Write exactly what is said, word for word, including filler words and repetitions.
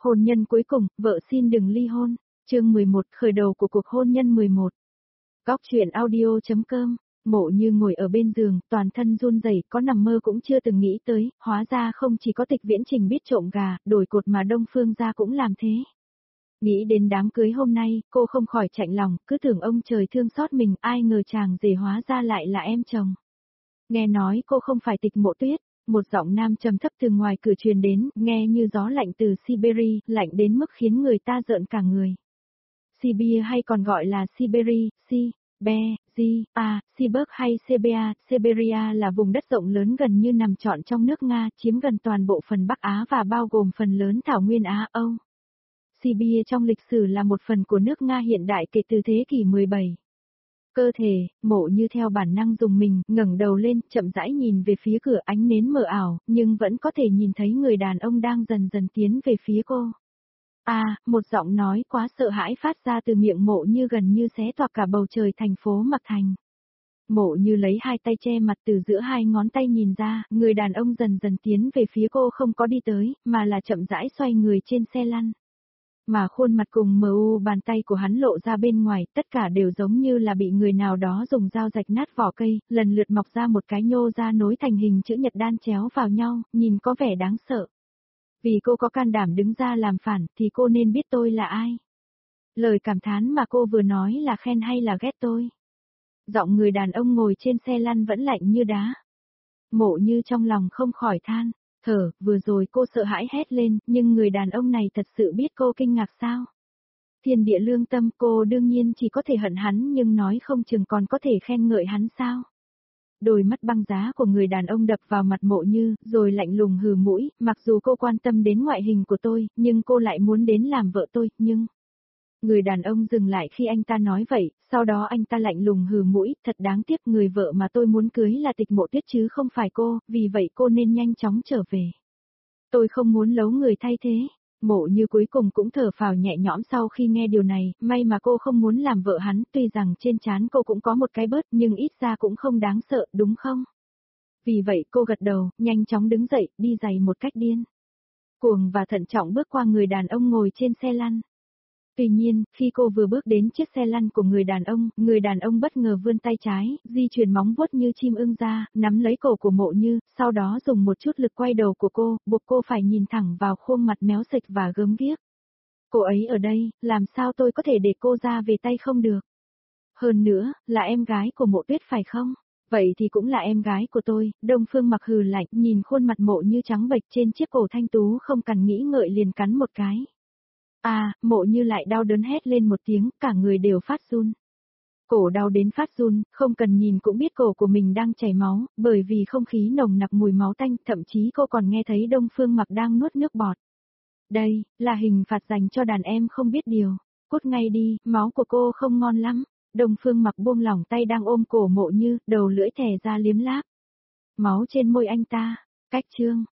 Hôn nhân cuối cùng, vợ xin đừng ly hôn. Chương mười một, khởi đầu của cuộc hôn nhân mười một. Góc truyện audio.com. Mộ Như ngồi ở bên giường, toàn thân run rẩy, có nằm mơ cũng chưa từng nghĩ tới, hóa ra không chỉ có Tịch Viễn Trình biết trộm gà, đổi cột mà Đông Phương gia cũng làm thế. Nghĩ đến đám cưới hôm nay, cô không khỏi chạnh lòng, cứ tưởng ông trời thương xót mình, ai ngờ chàng rể hóa ra lại là em chồng. Nghe nói cô không phải Tịch Mộ Tuyết. Một giọng nam trầm thấp từ ngoài cửa truyền đến, nghe như gió lạnh từ Siberia, lạnh đến mức khiến người ta rợn cả người. Sibia hay còn gọi là Siberia, Si, Be, Di, A, Sibirsk hay Siberia, Siberia là vùng đất rộng lớn gần như nằm trọn trong nước Nga, chiếm gần toàn bộ phần Bắc Á và bao gồm phần lớn thảo nguyên Á Âu. Sibia trong lịch sử là một phần của nước Nga hiện đại kể từ thế kỷ mười bảy. Cơ thể, Mộ Như theo bản năng dùng mình, ngẩng đầu lên, chậm rãi nhìn về phía cửa, ánh nến mờ ảo, nhưng vẫn có thể nhìn thấy người đàn ông đang dần dần tiến về phía cô. À, một giọng nói quá sợ hãi phát ra từ miệng Mộ Như gần như xé toạc cả bầu trời thành phố Mạc Thành. Mộ Như lấy hai tay che mặt từ giữa hai ngón tay nhìn ra, người đàn ông dần dần tiến về phía cô không có đi tới, mà là chậm rãi xoay người trên xe lăn. Mà khuôn mặt cùng mờ u bàn tay của hắn lộ ra bên ngoài, tất cả đều giống như là bị người nào đó dùng dao rạch nát vỏ cây, lần lượt mọc ra một cái nhô ra nối thành hình chữ nhật đan chéo vào nhau, nhìn có vẻ đáng sợ. Vì cô có can đảm đứng ra làm phản, thì cô nên biết tôi là ai. Lời cảm thán mà cô vừa nói là khen hay là ghét tôi? Giọng người đàn ông ngồi trên xe lăn vẫn lạnh như đá. Mộ Như trong lòng không khỏi than. Thở, vừa rồi cô sợ hãi hét lên, nhưng người đàn ông này thật sự biết cô kinh ngạc sao? Thiên địa lương tâm, cô đương nhiên chỉ có thể hận hắn nhưng nói không chừng còn có thể khen ngợi hắn sao? Đôi mắt băng giá của người đàn ông đập vào mặt Mộ Như, rồi lạnh lùng hừ mũi, mặc dù cô quan tâm đến ngoại hình của tôi, nhưng cô lại muốn đến làm vợ tôi, nhưng... Người đàn ông dừng lại khi anh ta nói vậy, sau đó anh ta lạnh lùng hừ mũi, thật đáng tiếc người vợ mà tôi muốn cưới là Tịch Mộ Tuyết chứ không phải cô, vì vậy cô nên nhanh chóng trở về. Tôi không muốn lấu người thay thế. Mộ Như cuối cùng cũng thở phào nhẹ nhõm sau khi nghe điều này, may mà cô không muốn làm vợ hắn, tuy rằng trên trán cô cũng có một cái bớt nhưng ít ra cũng không đáng sợ, đúng không? Vì vậy cô gật đầu, nhanh chóng đứng dậy, đi giày một cách điên cuồng và thận trọng bước qua người đàn ông ngồi trên xe lăn. Tuy nhiên, khi cô vừa bước đến chiếc xe lăn của người đàn ông, người đàn ông bất ngờ vươn tay trái, di chuyển móng vuốt như chim ưng ra, nắm lấy cổ của Mộ Như, sau đó dùng một chút lực quay đầu của cô, buộc cô phải nhìn thẳng vào khuôn mặt méo xệch và gớm ghiếc. Cô ấy ở đây, làm sao tôi có thể để cô ra về tay không được? Hơn nữa, là em gái của Mộ Tuyết phải không? Vậy thì cũng là em gái của tôi. Đông Phương Mặc hừ lạnh, nhìn khuôn mặt Mộ Như trắng bệch trên chiếc cổ thanh tú không cần nghĩ ngợi liền cắn một cái. À, Mộ Như lại đau đớn hét lên một tiếng, cả người đều phát run. Cổ đau đến phát run, không cần nhìn cũng biết cổ của mình đang chảy máu, bởi vì không khí nồng nặc mùi máu tanh, thậm chí cô còn nghe thấy Đông Phương Mặc đang nuốt nước bọt. Đây, là hình phạt dành cho đàn em không biết điều. Cút ngay đi, máu của cô không ngon lắm. Đông Phương Mặc buông lỏng tay đang ôm cổ Mộ Như, đầu lưỡi thè ra liếm láp. Máu trên môi anh ta, cách chương.